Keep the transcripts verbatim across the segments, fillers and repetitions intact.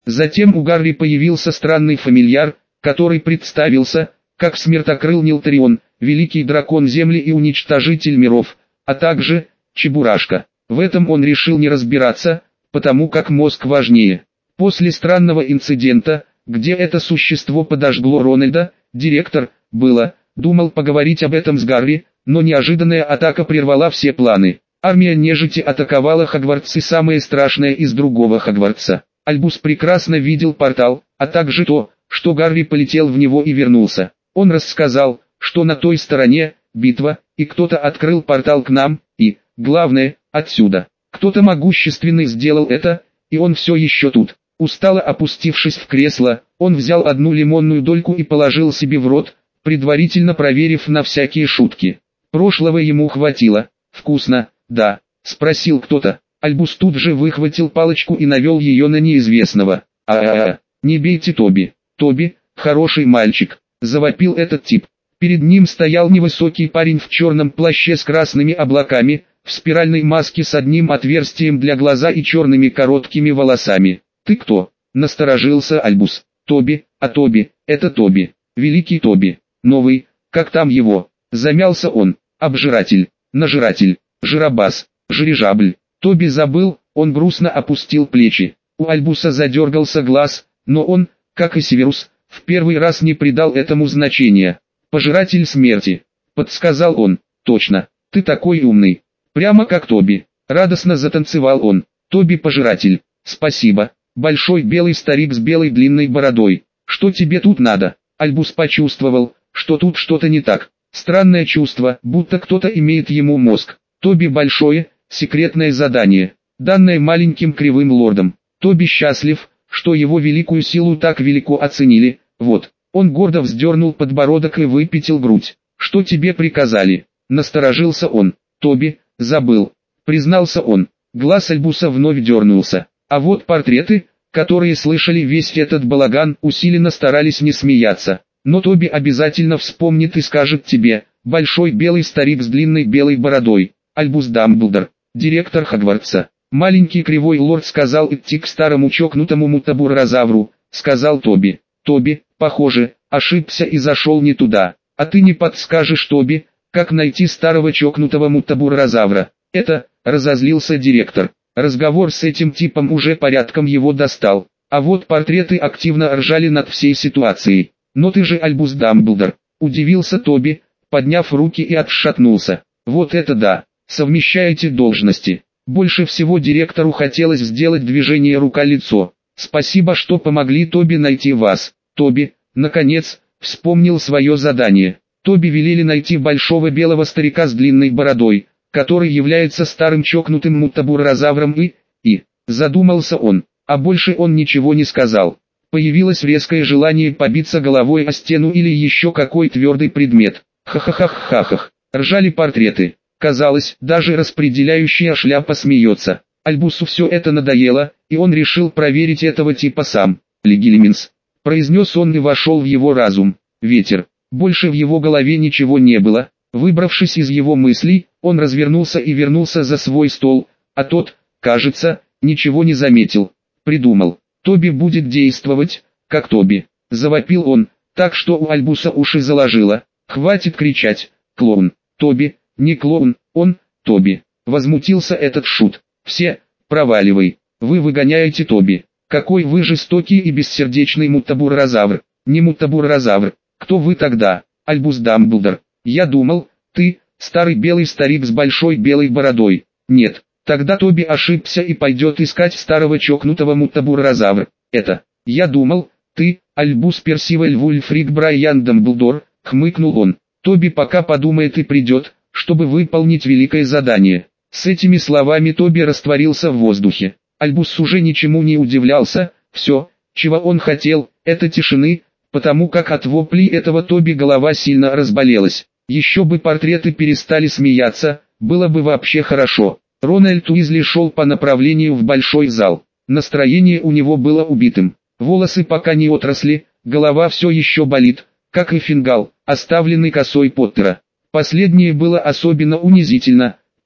Затем у Гарри появился странный фамильяр, который представился, как Смертокрыл Нилтарион, великий дракон Земли и уничтожитель миров, а также Чебурашка. В этом он решил не разбираться, потому как мозг важнее. После странного инцидента, где это существо подожгло Рональда, директор, было, думал поговорить об этом с Гарри, но неожиданная атака прервала все планы. Армия нежити атаковала Хогвартс и самое страшное из другого Хогвартса. Альбус прекрасно видел портал, а также то, что Гарри полетел в него и вернулся. Он рассказал, что на той стороне битва, и кто-то открыл портал к нам, и, главное, отсюда. Кто-то могущественный сделал это, и он все еще тут. Устало опустившись в кресло, он взял одну лимонную дольку и положил себе в рот, предварительно проверив на всякие шутки. Прошлого ему хватило. «Вкусно, да?» — спросил кто-то. Альбус тут же выхватил палочку и навел ее на неизвестного. «А-а-а, не бейте Тоби. Тоби, хороший мальчик», — завопил этот тип. Перед ним стоял невысокий парень в черном плаще с красными облаками, в спиральной маске с одним отверстием для глаза и черными короткими волосами. «Ты кто?» — насторожился Альбус. «Тоби, а Тоби, это Тоби, великий Тоби, новый, как там его?» Замялся он. «Обжиратель, нажиратель, жиробас, жирижабль». Тоби забыл, он грустно опустил плечи. У Альбуса задергался глаз, но он, как и Северус, в первый раз не придал этому значения. «Пожиратель смерти», — подсказал он. «Точно, ты такой умный. Прямо как Тоби». Радостно затанцевал он. «Тоби пожиратель, спасибо, большой белый старик с белой длинной бородой. Что тебе тут надо?» Альбус почувствовал, что тут что-то не так. Странное чувство, будто кто-то имеет ему мозг. Тоби большое, секретное задание, данное маленьким кривым лордом. Тоби счастлив, что его великую силу так велико оценили. Вот, он гордо вздернул подбородок и выпятил грудь. «Что тебе приказали?» Насторожился он. «Тоби, забыл», признался он. Глаз Альбуса вновь дернулся. А вот портреты, которые слышали весь этот балаган, усиленно старались не смеяться. Но Тоби обязательно вспомнит и скажет тебе: «Большой белый старик с длинной белой бородой, Альбус Дамблдор, директор Хогвартса». Маленький кривой лорд сказал идти к старому чокнутому мутабуразавру, сказал Тоби. Тоби, похоже, ошибся и зашел не туда. А ты не подскажешь Тоби, как найти старого чокнутого мутабуразавра? Это, разозлился директор. Разговор с этим типом уже порядком его достал. А вот портреты активно ржали над всей ситуацией. «Но ты же Альбус Дамблдор», — удивился Тоби, подняв руки и отшатнулся. «Вот это да, совмещаете должности». Больше всего директору хотелось сделать движение рука-лицо. «Спасибо, что помогли Тоби найти вас». Тоби, наконец, вспомнил свое задание. Тоби велели найти большого белого старика с длинной бородой, который является старым чокнутым мутабуразавром и... и... задумался он, а больше он ничего не сказал. Появилось резкое желание побиться головой о стену или еще какой твердый предмет. Ха-ха-ха-ха-ха. Ржали портреты. Казалось, даже распределяющая шляпа смеется. Альбусу все это надоело, и он решил проверить этого типа сам. «Легилиминс», — произнес он и вошел в его разум. Ветер. Больше в его голове ничего не было. Выбравшись из его мыслей, он развернулся и вернулся за свой стол, а тот, кажется, ничего не заметил. Придумал. «Тоби будет действовать, как Тоби», — завопил он, так что у Альбуса уши заложило. «Хватит кричать, клоун. Тоби, не клоун, он, Тоби», — возмутился этот шут. «Все, проваливай, вы выгоняете Тоби. Какой вы жестокий и бессердечный мутабуразавр». «Не мутабуразавр, кто вы тогда?» «Альбус Дамблдор. Я думал, ты, старый белый старик с большой белой бородой». «Нет». Тогда Тоби ошибся и пойдет искать старого чокнутого мутабуразавра. «Это, я думал, ты, Альбус Персиваль Вульфрик Брайан Дамблдор», — хмыкнул он. «Тоби пока подумает и придет, чтобы выполнить великое задание». С этими словами Тоби растворился в воздухе. Альбус уже ничему не удивлялся, все, чего он хотел, это тишины, потому как от воплей этого Тоби голова сильно разболелась. Еще бы портреты перестали смеяться, было бы вообще хорошо. Рональд Уизли шел по направлению в большой зал. Настроение у него было убитым. Волосы пока не отросли, голова все еще болит, как и фингал, оставленный косой Поттера. Последнее было особенно унизительно,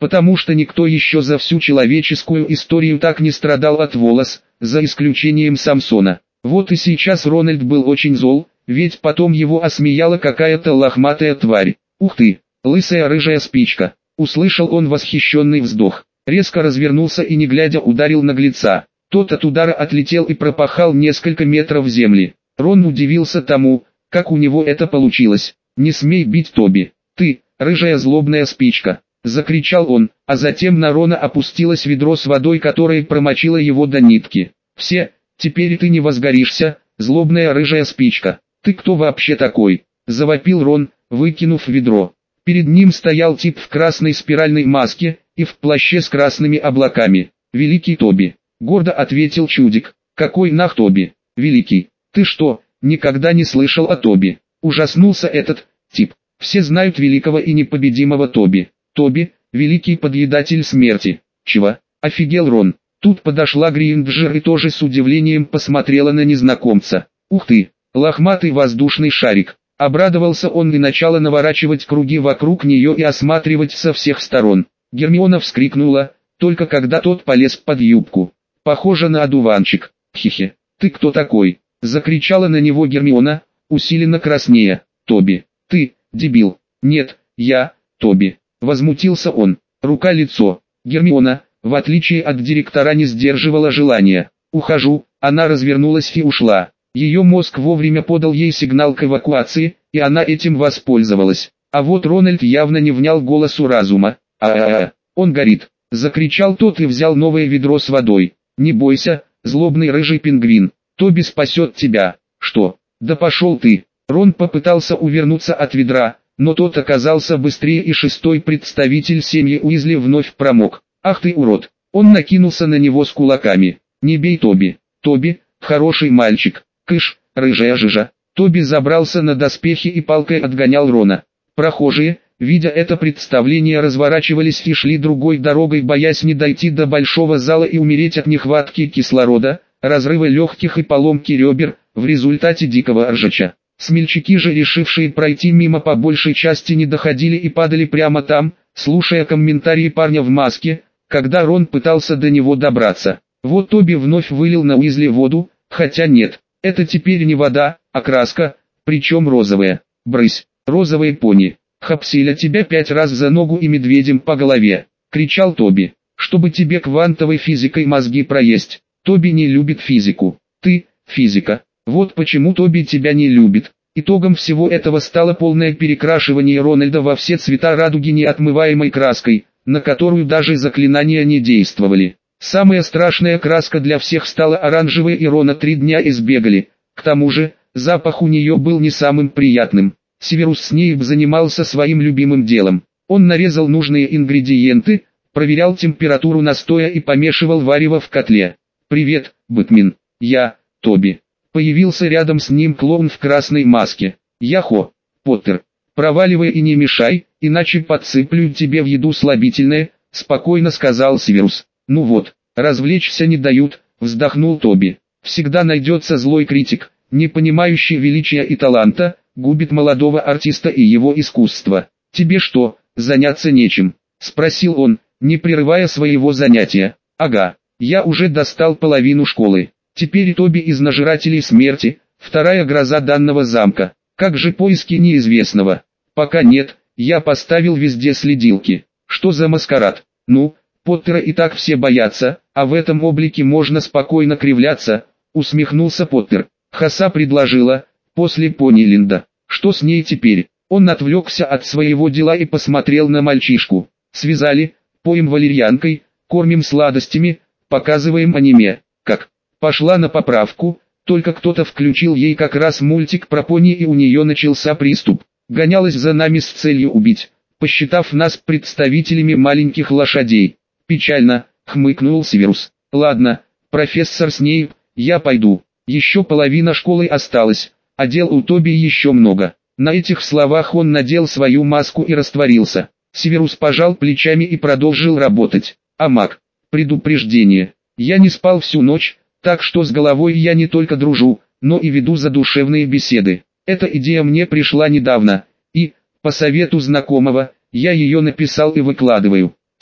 Потому что никто еще за всю человеческую историю так не страдал от волос, за исключением Самсона. Вот и сейчас Рональд был очень зол, ведь потом его осмеяла какая-то лохматая тварь. «Ух ты, лысая рыжая спичка!» Услышал он восхищенный вздох. Резко развернулся и не глядя ударил наглеца. Тот от удара отлетел и пропахал несколько метров земли. Рон удивился тому, как у него это получилось. «Не смей бить Тоби! Ты, рыжая злобная спичка!» Закричал он, а затем на Рона опустилось ведро с водой, которое промочило его до нитки. «Все, теперь ты не возгоришься, злобная рыжая спичка! Ты кто вообще такой?» Завопил Рон, выкинув ведро. Перед ним стоял тип в красной спиральной маске и в плаще с красными облаками. «Великий Тоби», — гордо ответил чудик. «Какой нах Тоби? Великий? Ты что, никогда не слышал о Тоби?» Ужаснулся этот тип. «Все знают великого и непобедимого Тоби. Тоби, великий подъедатель смерти». «Чего?» — офигел Рон. Тут подошла Гринджер и тоже с удивлением посмотрела на незнакомца. «Ух ты, лохматый воздушный шарик!» Обрадовался он и начал наворачивать круги вокруг нее и осматривать со всех сторон. Гермиона вскрикнула, только когда тот полез под юбку. «Похоже на одуванчик. Хе-хе. Ты кто такой?» — закричала на него Гермиона, усиленно краснея. «Тоби, ты, дебил». «Нет, я, Тоби», — возмутился он. Рука-лицо. Гермиона, в отличие от директора, не сдерживала желания. «Ухожу», она развернулась и ушла. Ее мозг вовремя подал ей сигнал к эвакуации, и она этим воспользовалась. А вот Рональд явно не внял голосу разума. «А-а-а, он горит!» — закричал тот и взял новое ведро с водой. «Не бойся, злобный рыжий пингвин, Тоби спасет тебя». «Что? Да пошел ты!» Рон попытался увернуться от ведра, но тот оказался быстрее, и шестой представитель семьи Уизли вновь промок. «Ах ты урод!» Он накинулся на него с кулаками. «Не бей Тоби! Тоби, хороший мальчик!» «Кыш, рыжая жижа!» Тоби забрался на доспехи и палкой отгонял Рона. Прохожие, видя это представление, разворачивались и шли другой дорогой, боясь не дойти до большого зала и умереть от нехватки кислорода, разрыва легких и поломки ребер, в результате дикого ржача. Смельчаки же, решившие пройти мимо, по большей части не доходили и падали прямо там, слушая комментарии парня в маске, когда Рон пытался до него добраться. Вот Тоби вновь вылил на Уизли воду, хотя нет. Это теперь не вода, а краска, причем розовая. «Брысь, розовые пони! Хапсиля тебя пять раз за ногу и медведем по голове!» — кричал Тоби. «Чтобы тебе квантовой физикой мозги проесть. Тоби не любит физику. Ты — физика. Вот почему Тоби тебя не любит». Итогом всего этого стало полное перекрашивание Рональда во все цвета радуги неотмываемой краской, на которую даже заклинания не действовали. Самая страшная краска для всех стала оранжевой, и Рона три дня избегали. К тому же, запах у нее был не самым приятным. Северус Снейп занимался своим любимым делом. Он нарезал нужные ингредиенты, проверял температуру настоя и помешивал варево в котле. «Привет, Бэтмен. Я, Тоби». Появился рядом с ним клоун в красной маске. «Яхо, Поттер. Проваливай и не мешай, иначе подсыплю тебе в еду слабительное», — спокойно сказал Северус. «Ну вот, развлечься не дают», — вздохнул Тоби. «Всегда найдется злой критик, не понимающий величия и таланта, губит молодого артиста и его искусство. Тебе что, заняться нечем?» — спросил он, не прерывая своего занятия. «Ага, я уже достал половину школы. Теперь Тоби из Нажирателей Смерти, вторая гроза данного замка. Как же поиски неизвестного?» «Пока нет, я поставил везде следилки». «Что за маскарад?» «Ну, Поттера и так все боятся, а в этом облике можно спокойно кривляться», — усмехнулся Поттер. Хаса предложила, после Понилинда. «Что с ней теперь?» Он отвлекся от своего дела и посмотрел на мальчишку. «Связали, поем валерьянкой, кормим сладостями, показываем аниме». «Как?» Пошла на поправку, только кто-то включил ей как раз мультик про пони, и у нее начался приступ. Гонялась за нами с целью убить, посчитав нас представителями маленьких лошадей. «Печально», — хмыкнул Северус. «Ладно, профессор Снейп, я пойду. Еще половина школы осталась, а дел у Тоби еще много». На этих словах он надел свою маску и растворился. Северус пожал плечами и продолжил работать. «А маг, предупреждение. Я не спал всю ночь, так что с головой я не только дружу, но и веду задушевные беседы. Эта идея мне пришла недавно, и, по совету знакомого, я ее написал и выкладываю.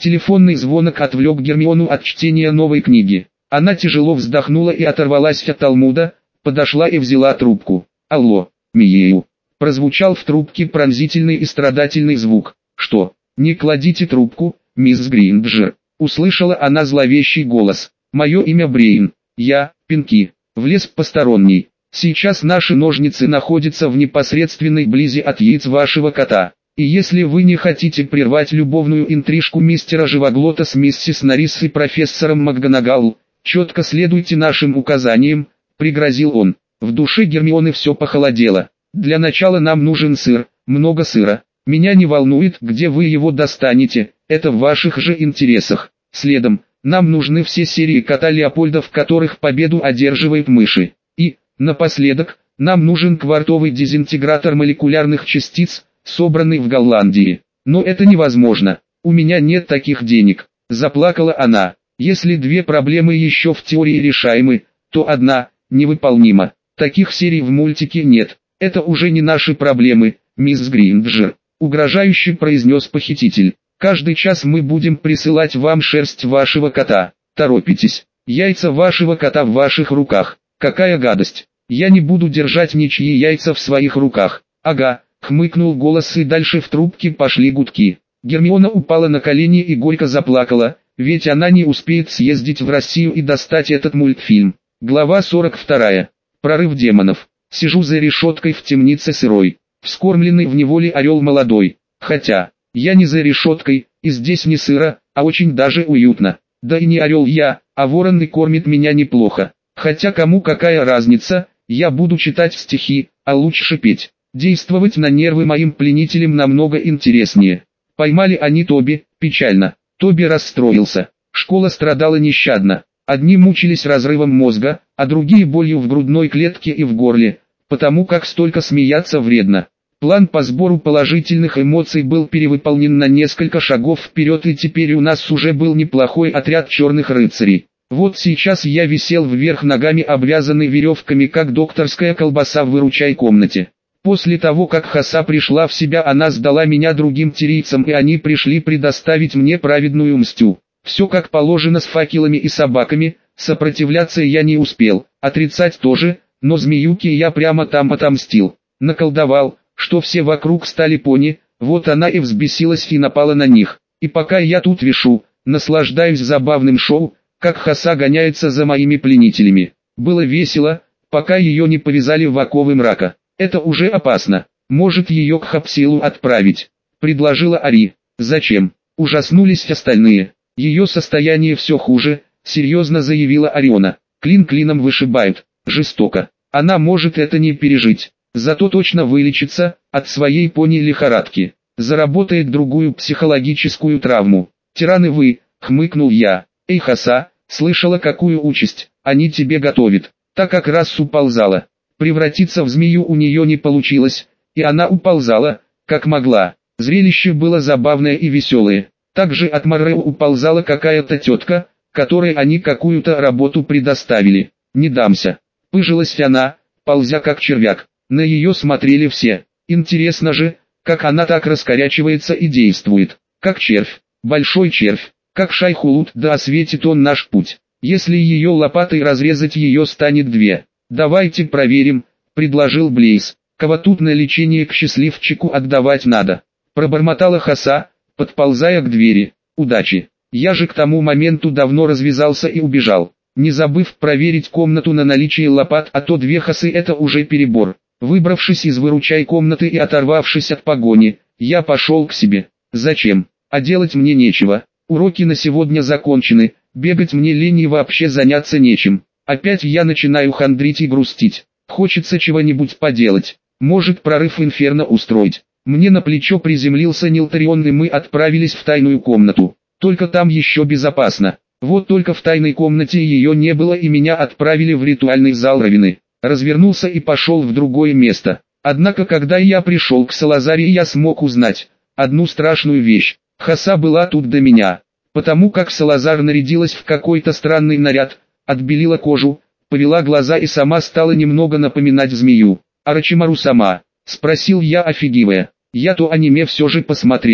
Телефонный звонок отвлек Гермиону от чтения новой книги. Она тяжело вздохнула и оторвалась от Талмуда, подошла и взяла трубку. «Алло, Миею!» Прозвучал в трубке пронзительный и страдательный звук. «Что? Не кладите трубку, мисс Гринджер!» Услышала она зловещий голос. «Мое имя Брейн. Я, Пинки, влез посторонний. Сейчас наши ножницы находятся в непосредственной близи от яиц вашего кота. И если вы не хотите прервать любовную интрижку мистера Живоглота с миссис Норрис и профессором МакГонагал, четко следуйте нашим указаниям», — пригрозил он. В душе Гермионы все похолодело. «Для начала нам нужен сыр, много сыра. Меня не волнует, где вы его достанете, это в ваших же интересах. Следом, нам нужны все серии кота Леопольда, в которых победу одерживает мыши. И, напоследок, нам нужен квартовый дезинтегратор молекулярных частиц, собранный в Голландии. Но это невозможно, у меня нет таких денег», — заплакала она. «Если две проблемы еще в теории решаемы, то одна невыполнима. Таких серий в мультике нет. Это уже не наши проблемы, мисс Гринджер», — угрожающе произнес похититель. «Каждый час мы будем присылать вам шерсть вашего кота. Торопитесь. Яйца вашего кота в ваших руках. Какая гадость. Я не буду держать ничьи яйца в своих руках». «Ага», — хмыкнул голос, и дальше в трубке пошли гудки. Гермиона упала на колени и горько заплакала, ведь она не успеет съездить в Россию и достать этот мультфильм. Глава сорок вторая. Прорыв демонов. Сижу за решеткой в темнице сырой, вскормленный в неволе орел молодой. Хотя, я не за решеткой, и здесь не сыро, а очень даже уютно. Да и не орел я, а ворон, и кормит меня неплохо. Хотя кому какая разница, я буду читать стихи, а лучше петь. Действовать на нервы моим пленителям намного интереснее. Поймали они Тоби, печально. Тоби расстроился. Школа страдала нещадно. Одни мучились разрывом мозга, а другие болью в грудной клетке и в горле, потому как столько смеяться вредно. План по сбору положительных эмоций был перевыполнен на несколько шагов вперед, и теперь у нас уже был неплохой отряд черных рыцарей. Вот сейчас я висел вверх ногами, обвязанный веревками, как докторская колбаса в выручай комнате. После того, как Хаса пришла в себя, она сдала меня другим тирийцам, и они пришли предоставить мне праведную мстю. Все как положено, с факелами и собаками. Сопротивляться я не успел, отрицать тоже, но змеюке я прямо там отомстил. Наколдовал, что все вокруг стали пони, вот она и взбесилась и напала на них. И пока я тут вишу, наслаждаюсь забавным шоу, как Хаса гоняется за моими пленителями. Было весело, пока ее не повязали в оковы мрака. «Это уже опасно. Может, ее к Хапсилу отправить?» — предложила Ари. «Зачем?» — ужаснулись остальные. «Ее состояние все хуже», — серьезно заявила Ориона. «Клин клином вышибают. Жестоко. Она может это не пережить. Зато точно вылечится от своей пони-лихорадки. Заработает другую психологическую травму». «Тираны вы», — хмыкнул я. «Эй, Хаса, слышала, какую участь они тебе готовят?» Так как раз уползала. Превратиться в змею у нее не получилось, и она уползала, как могла. Зрелище было забавное и веселое. Также от Моррео уползала какая-то тетка, которой они какую-то работу предоставили. «Не дамся», — пыжилась она, ползя как червяк. На ее смотрели все. Интересно же, как она так раскорячивается и действует. Как червь, большой червь, как Шайхулут, да осветит он наш путь. Если ее лопатой разрезать, ее станет две. «Давайте проверим», — предложил Блейз. «Кого тут на лечение к счастливчику отдавать надо?» Пробормотала Хаса, подползая к двери. «Удачи. Я же к тому моменту давно развязался и убежал, не забыв проверить комнату на наличие лопат, а то две Хасы — это уже перебор». Выбравшись из выручай комнаты и оторвавшись от погони, я пошел к себе. Зачем? А делать мне нечего. Уроки на сегодня закончены, бегать мне лень и вообще заняться нечем. Опять я начинаю хандрить и грустить. Хочется чего-нибудь поделать. Может, прорыв инферно устроить. Мне на плечо приземлился Нилтарион, и мы отправились в тайную комнату. Только там еще безопасно. Вот только в тайной комнате ее не было, и меня отправили в ритуальный зал Равины. Развернулся и пошел в другое место. Однако, когда я пришел к Салазаре, я смог узнать одну страшную вещь. Хаса была тут до меня. Потому как Салазар нарядилась в какой-то странный наряд, отбелила кожу, повела глаза и сама стала немного напоминать змею. «Арачимару сама?» — спросил я, офигевая. Я то аниме все же посмотрел.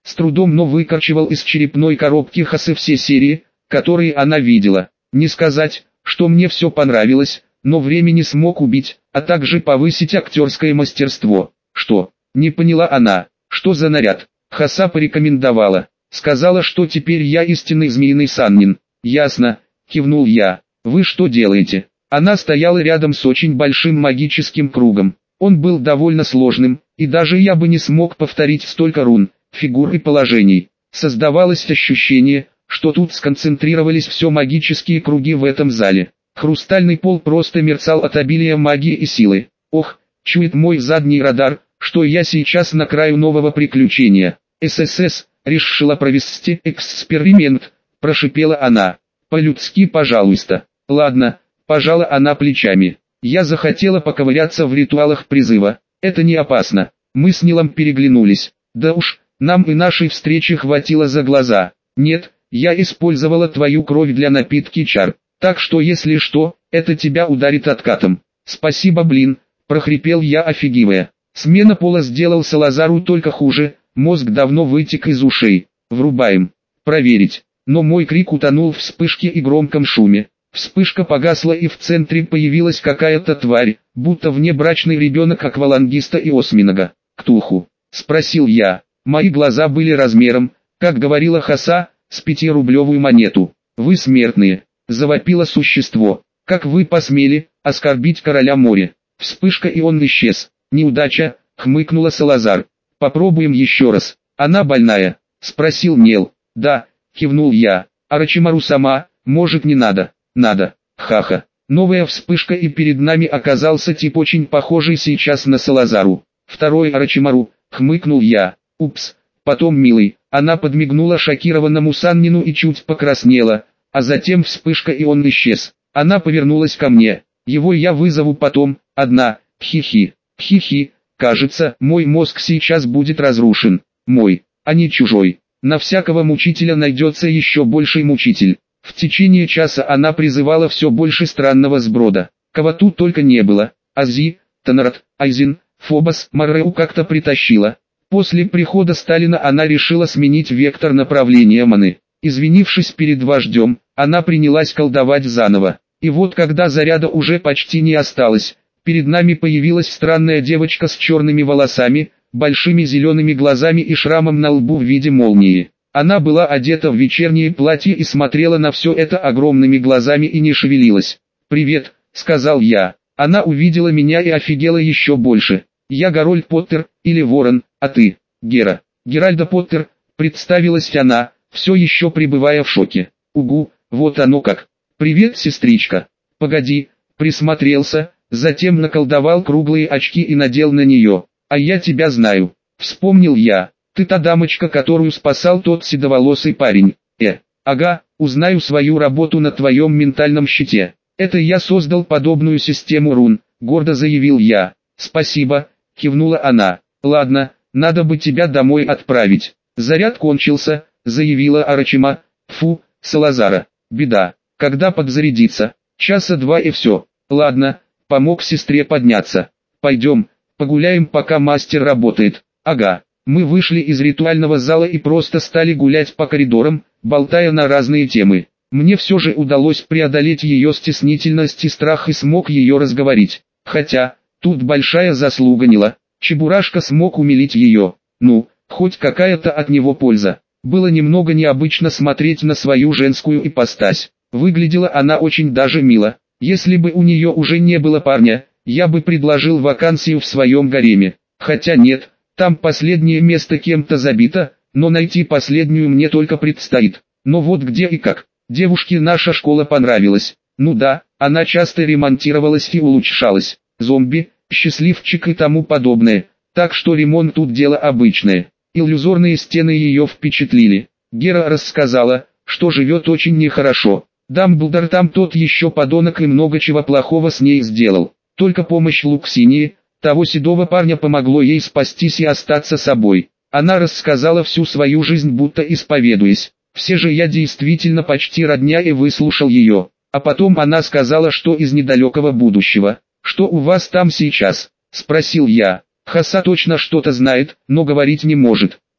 с трудом, но выкорчевал из черепной коробки Хасы все серии, которые она видела. Не сказать, что мне все понравилось, но время не смог убить, а также повысить актерское мастерство. Что? Не поняла она. Что за наряд? Хаса порекомендовала. Сказала, что теперь я истинный змеиный саннин. Ясно, кивнул я. Вы что делаете? Она стояла рядом с очень большим магическим кругом. Он был довольно сложным, и даже я бы не смог повторить столько рун, фигур и положений. Создавалось ощущение, что тут сконцентрировались все магические круги в этом зале. Хрустальный пол просто мерцал от обилия магии и силы. Ох, чует мой задний радар, что я сейчас на краю нового приключения. ССС, решила провести эксперимент, прошипела она. По-людски, пожалуйста. Ладно, пожала она плечами. Я захотела поковыряться в ритуалах призыва. Это не опасно. Мы с Нилом переглянулись. Да уж, нам и нашей встречи хватило за глаза. Нет, я использовала твою кровь для напитки чар. Так что если что, это тебя ударит откатом. Спасибо, блин, прохрипел я, офигевая. Смена пола сделал Салазару только хуже, мозг давно вытек из ушей. Врубаем. Проверить. Но мой крик утонул в вспышке и громком шуме. Вспышка погасла, и в центре появилась какая-то тварь, будто внебрачный ребенок аквалангиста и осьминога. «Ктулху?» — спросил я. Мои глаза были размером, как говорила Хаса, с пятирублевую монету. «Вы смертные!» — завопило существо. «Как вы посмели оскорбить короля моря?» Вспышка, и он исчез. «Неудача!» — хмыкнула Салазар. «Попробуем еще раз. Она больная?» — спросил Нел. «Да», — кивнул я. «Орочимару сама, может, не надо?» «Надо». Ха-ха. Новая вспышка, и перед нами оказался тип, очень похожий сейчас на Салазару. «Второй Орочимару», — хмыкнул я. «Упс». Потом милый. Она подмигнула шокированному Саннину и чуть покраснела, а затем вспышка, и он исчез. Она повернулась ко мне. «Его я вызову потом, одна, хи-хи». «Хи-хи, кажется, мой мозг сейчас будет разрушен. Мой, а не чужой. На всякого мучителя найдется еще больший мучитель». В течение часа она призывала все больше странного сброда. Кого тут только не было. Ази, Тонарат, Айзен, Фобос, Марреу как-то притащила. После прихода Сталина она решила сменить вектор направления маны. Извинившись перед вождем, она принялась колдовать заново. И вот когда заряда уже почти не осталось, перед нами появилась странная девочка с черными волосами, большими зелеными глазами и шрамом на лбу в виде молнии. Она была одета в вечернее платье и смотрела на все это огромными глазами и не шевелилась. «Привет», — сказал я. Она увидела меня и офигела еще больше. «Я Гарольд Поттер, или Ворон, а ты?» «Гера». «Геральда Поттер», — представилась она, все еще пребывая в шоке. «Угу, вот оно как. Привет, сестричка». «Погоди», — присмотрелся, затем наколдовал круглые очки и надел на нее. «А я тебя знаю», — вспомнил я. «Ты та дамочка, которую спасал тот седоволосый парень». «Э, ага, узнаю свою работу на твоем ментальном щите. Это я создал подобную систему рун», — гордо заявил я. «Спасибо», — кивнула она. «Ладно, надо бы тебя домой отправить». «Заряд кончился», — заявила Орочима. «Фу, Салазара, беда. Когда подзарядиться? Часа два и все». «Ладно», — помог сестре подняться. «Пойдем, погуляем, пока мастер работает». «Ага». Мы вышли из ритуального зала и просто стали гулять по коридорам, болтая на разные темы. Мне все же удалось преодолеть ее стеснительность и страх, и смог ее разговорить. Хотя, тут большая заслуга Нила. Чебурашка смог умилить ее. Ну, хоть какая-то от него польза. Было немного необычно смотреть на свою женскую ипостась. Выглядела она очень даже мило. Если бы у нее уже не было парня, я бы предложил вакансию в своем гареме. Хотя нет. Там последнее место кем-то забито, но найти последнюю мне только предстоит. Но вот где и как. Девушке наша школа понравилась. Ну да, она часто ремонтировалась и улучшалась. Зомби, счастливчик и тому подобное. Так что ремонт тут дело обычное. Иллюзорные стены ее впечатлили. Гера рассказала, что живет очень нехорошо. Дамблдор там тот еще подонок и много чего плохого с ней сделал. Только помощь Луксинии, того седого парня, помогло ей спастись и остаться собой. Она рассказала всю свою жизнь, будто исповедуясь. Все же я действительно почти родня, и выслушал ее. А потом она сказала, что из недалекого будущего. «Что у вас там сейчас?» – спросил я. Хаса точно что-то знает, но говорить не может.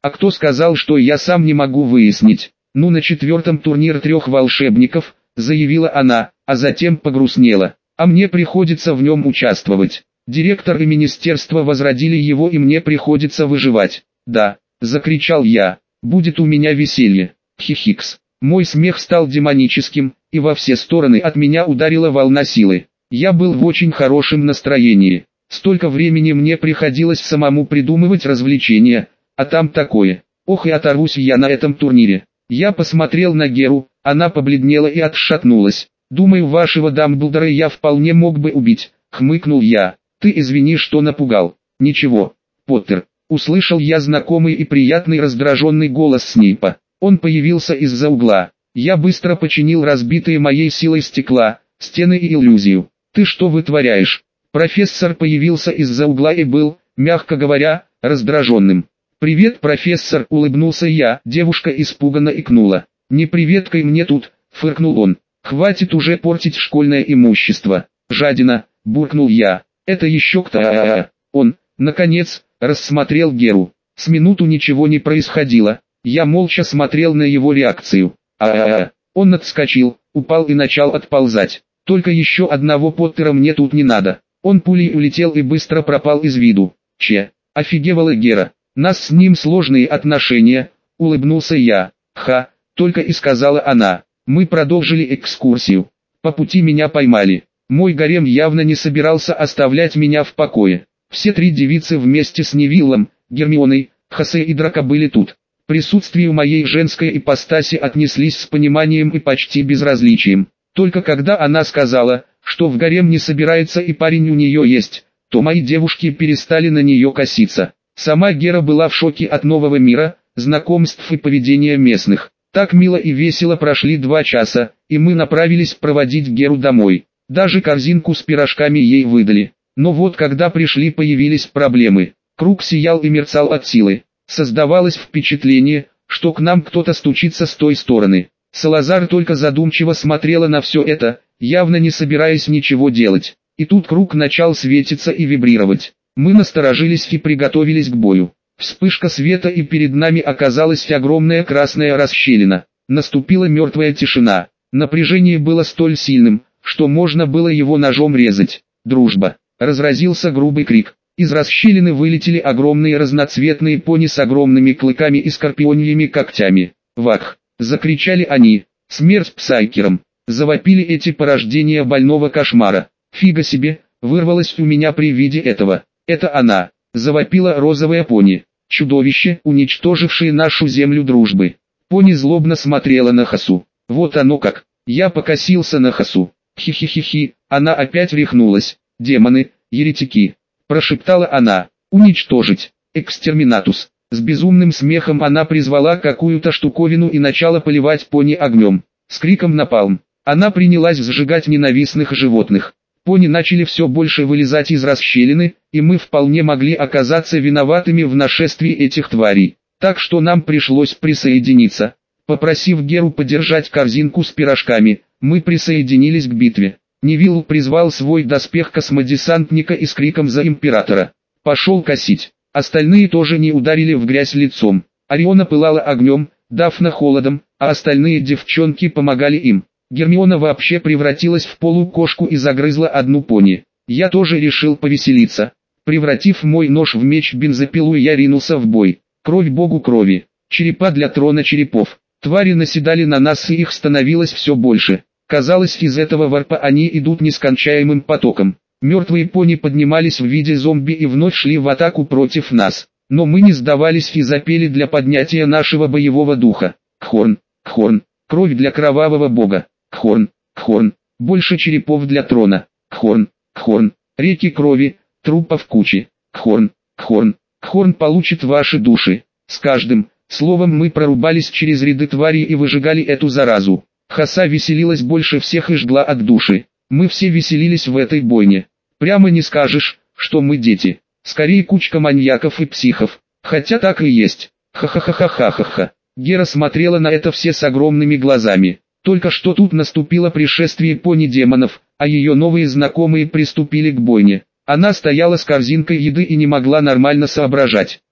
А кто сказал, что я сам не могу выяснить? Ну, на четвертом турнир трех волшебников, заявила она, а затем погрустнела. А мне приходится в нем участвовать. Директор и министерство возродили его, и мне приходится выживать. Да, закричал я, будет у меня веселье. Хихикс. Мой смех стал демоническим, и во все стороны от меня ударила волна силы. Я был в очень хорошем настроении. Столько времени мне приходилось самому придумывать развлечения, а там такое. Ох, и оторвусь я на этом турнире. Я посмотрел на Геру, она побледнела и отшатнулась. Думаю, вашего Дамблдора я вполне мог бы убить, хмыкнул я. Ты извини, что напугал. Ничего, Поттер. Услышал я знакомый и приятный раздраженный голос Снейпа. Он появился из-за угла. Я быстро починил разбитые моей силой стекла, стены и иллюзию. Ты что вытворяешь? Профессор появился из-за угла и был, мягко говоря, раздраженным. «Привет, профессор», — улыбнулся я. Девушка испуганно икнула. «Не приветкой мне тут», — фыркнул он. «Хватит уже портить школьное имущество». «Жадина», — буркнул я. «Это еще кто?» А-а-а. Он, наконец, рассмотрел Геру. С минуту ничего не происходило. Я молча смотрел на его реакцию. А-а-а. Он отскочил, упал и начал отползать. Только еще одного Поттера мне тут не надо. Он пулей улетел и быстро пропал из виду. Че, офигевала Гера. Нас с ним сложные отношения, улыбнулся я. Ха, только и сказала она. Мы продолжили экскурсию. По пути меня поймали. Мой гарем явно не собирался оставлять меня в покое. Все три девицы вместе с Невиллом, Гермионой, Хосе и Драко были тут. К присутствию моей женской ипостаси отнеслись с пониманием и почти безразличием. Только когда она сказала, что в гарем не собирается и парень у нее есть, то мои девушки перестали на нее коситься. Сама Гера была в шоке от нового мира, знакомств и поведения местных. Так мило и весело прошли два часа, и мы направились проводить Геру домой. Даже корзинку с пирожками ей выдали. Но вот когда пришли, появились проблемы. Круг сиял и мерцал от силы. Создавалось впечатление, что к нам кто-то стучится с той стороны. Салазар только задумчиво смотрела на все это, явно не собираясь ничего делать. И тут круг начал светиться и вибрировать. Мы насторожились и приготовились к бою. Вспышка света, и перед нами оказалась огромная красная расщелина. Наступила мертвая тишина. Напряжение было столь сильным, что можно было его ножом резать. «Дружба!» — разразился грубый крик. Из расщелины вылетели огромные разноцветные пони с огромными клыками и скорпионьими когтями. «Вах!» — закричали они. «Смерть псайкерам!» — завопили эти порождения больного кошмара. «Фига себе!» — вырвалось у меня при виде этого. «Это она!» — завопила розовая пони. «Чудовище, уничтожившее нашу землю дружбы!» Пони злобно смотрела на Хасу. «Вот оно как!» Я покосился на Хасу. «Хи-хи-хи-хи!» Она опять рехнулась. «Демоны, еретики!» — прошептала она. «Уничтожить! Экстерминатус!» С безумным смехом она призвала какую-то штуковину и начала поливать пони огнем. С криком «Напалм!» она принялась сжигать ненавистных животных. Пони начали все больше вылезать из расщелины, и мы вполне могли оказаться виноватыми в нашествии этих тварей. Так что нам пришлось присоединиться. Попросив Геру подержать корзинку с пирожками, мы присоединились к битве. Невилл призвал свой доспех космодесантника и с криком «За императора!» пошел косить. Остальные тоже не ударили в грязь лицом. Ориона пылала огнем, Дафна холодом, а остальные девчонки помогали им. Гермиона вообще превратилась в полукошку и загрызла одну пони. Я тоже решил повеселиться. Превратив мой нож в меч-бензопилу, я ринулся в бой. Кровь богу крови. Черепа для трона черепов. Твари наседали на нас, и их становилось все больше. Казалось, из этого варпа они идут нескончаемым потоком. Мертвые пони поднимались в виде зомби и вновь шли в атаку против нас. Но мы не сдавались и запели для поднятия нашего боевого духа. Кхорн, Кхорн, кровь для кровавого бога. Кхорн, Кхорн, больше черепов для трона. Кхорн, Кхорн, реки крови, трупов кучи. Кхорн, Кхорн, Кхорн получит ваши души. С каждым словом мы прорубались через ряды тварей и выжигали эту заразу. Хаса веселилась больше всех и жгла от души. Мы все веселились в этой бойне. Прямо не скажешь, что мы дети. Скорее кучка маньяков и психов. Хотя так и есть. Ха-ха-ха-ха-ха-ха. Гера смотрела на это все с огромными глазами. Только что тут наступило пришествие пони-демонов, а ее новые знакомые приступили к бойне. Она стояла с корзинкой еды и не могла нормально соображать.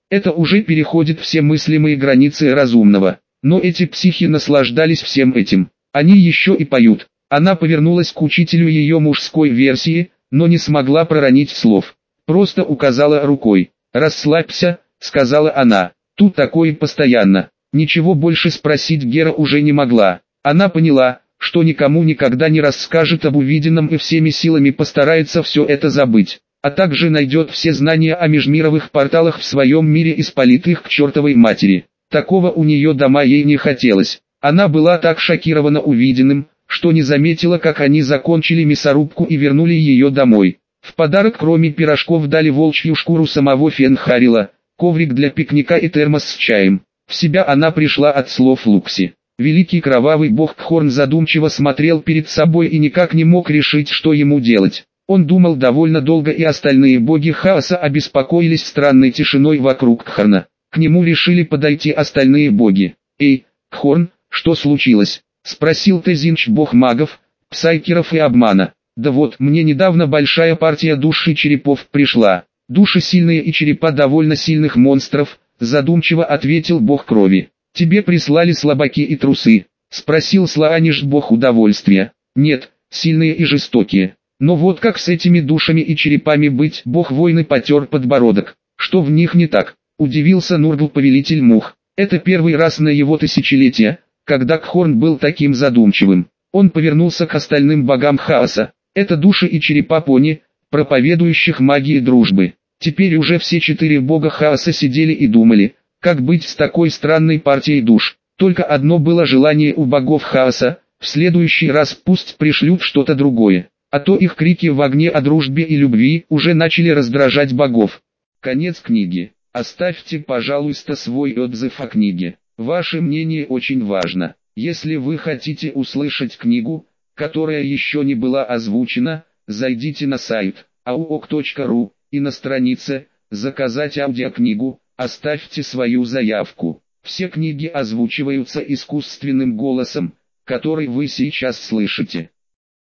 Это уже переходит все мыслимые границы разумного. Но эти психи наслаждались всем этим. Они еще и поют. Она повернулась к учителю ее мужской версии, но не смогла проронить слов. Просто указала рукой. «Расслабься», — сказала она. Тут такое постоянно. Ничего больше спросить Гера уже не могла. Она поняла, что никому никогда не расскажет об увиденном и всеми силами постарается все это забыть. А также найдет все знания о межмировых порталах в своем мире и спалит их к чертовой матери. Такого у нее дома ей не хотелось. Она была так шокирована увиденным, что не заметила, как они закончили мясорубку и вернули ее домой. В подарок кроме пирожков дали волчью шкуру самого Фенхарила, коврик для пикника и термос с чаем. В себя она пришла от слов Лукси. Великий кровавый бог Кхорн задумчиво смотрел перед собой и никак не мог решить, что ему делать. Он думал довольно долго, и остальные боги хаоса обеспокоились странной тишиной вокруг Кхорна. К нему решили подойти остальные боги. «Эй, Кхорн, что случилось?» — спросил Тезинч, бог магов, псайкеров и обмана. «Да вот, мне недавно большая партия душ и черепов пришла. Души сильные и черепа довольно сильных монстров», — задумчиво ответил бог крови. «Тебе прислали слабаки и трусы?» — спросил Слааниш, бог удовольствия. «Нет, сильные и жестокие. Но вот как с этими душами и черепами быть?» — бог войны потер подбородок. «Что в них не так?» — удивился Нургл, повелитель мух. Это первый раз на его тысячелетие, когда Кхорн был таким задумчивым. Он повернулся к остальным богам хаоса. Это души и черепа пони, проповедующих магии дружбы. Теперь уже все четыре бога хаоса сидели и думали, как быть с такой странной партией душ. Только одно было желание у богов хаоса: в следующий раз пусть пришлют что-то другое. А то их крики в огне о дружбе и любви уже начали раздражать богов. Конец книги. Оставьте, пожалуйста, свой отзыв о книге. Ваше мнение очень важно. Если вы хотите услышать книгу, которая еще не была озвучена, зайдите на сайт ауок точка ру и на странице «Заказать аудиокнигу» оставьте свою заявку. Все книги озвучиваются искусственным голосом, который вы сейчас слышите.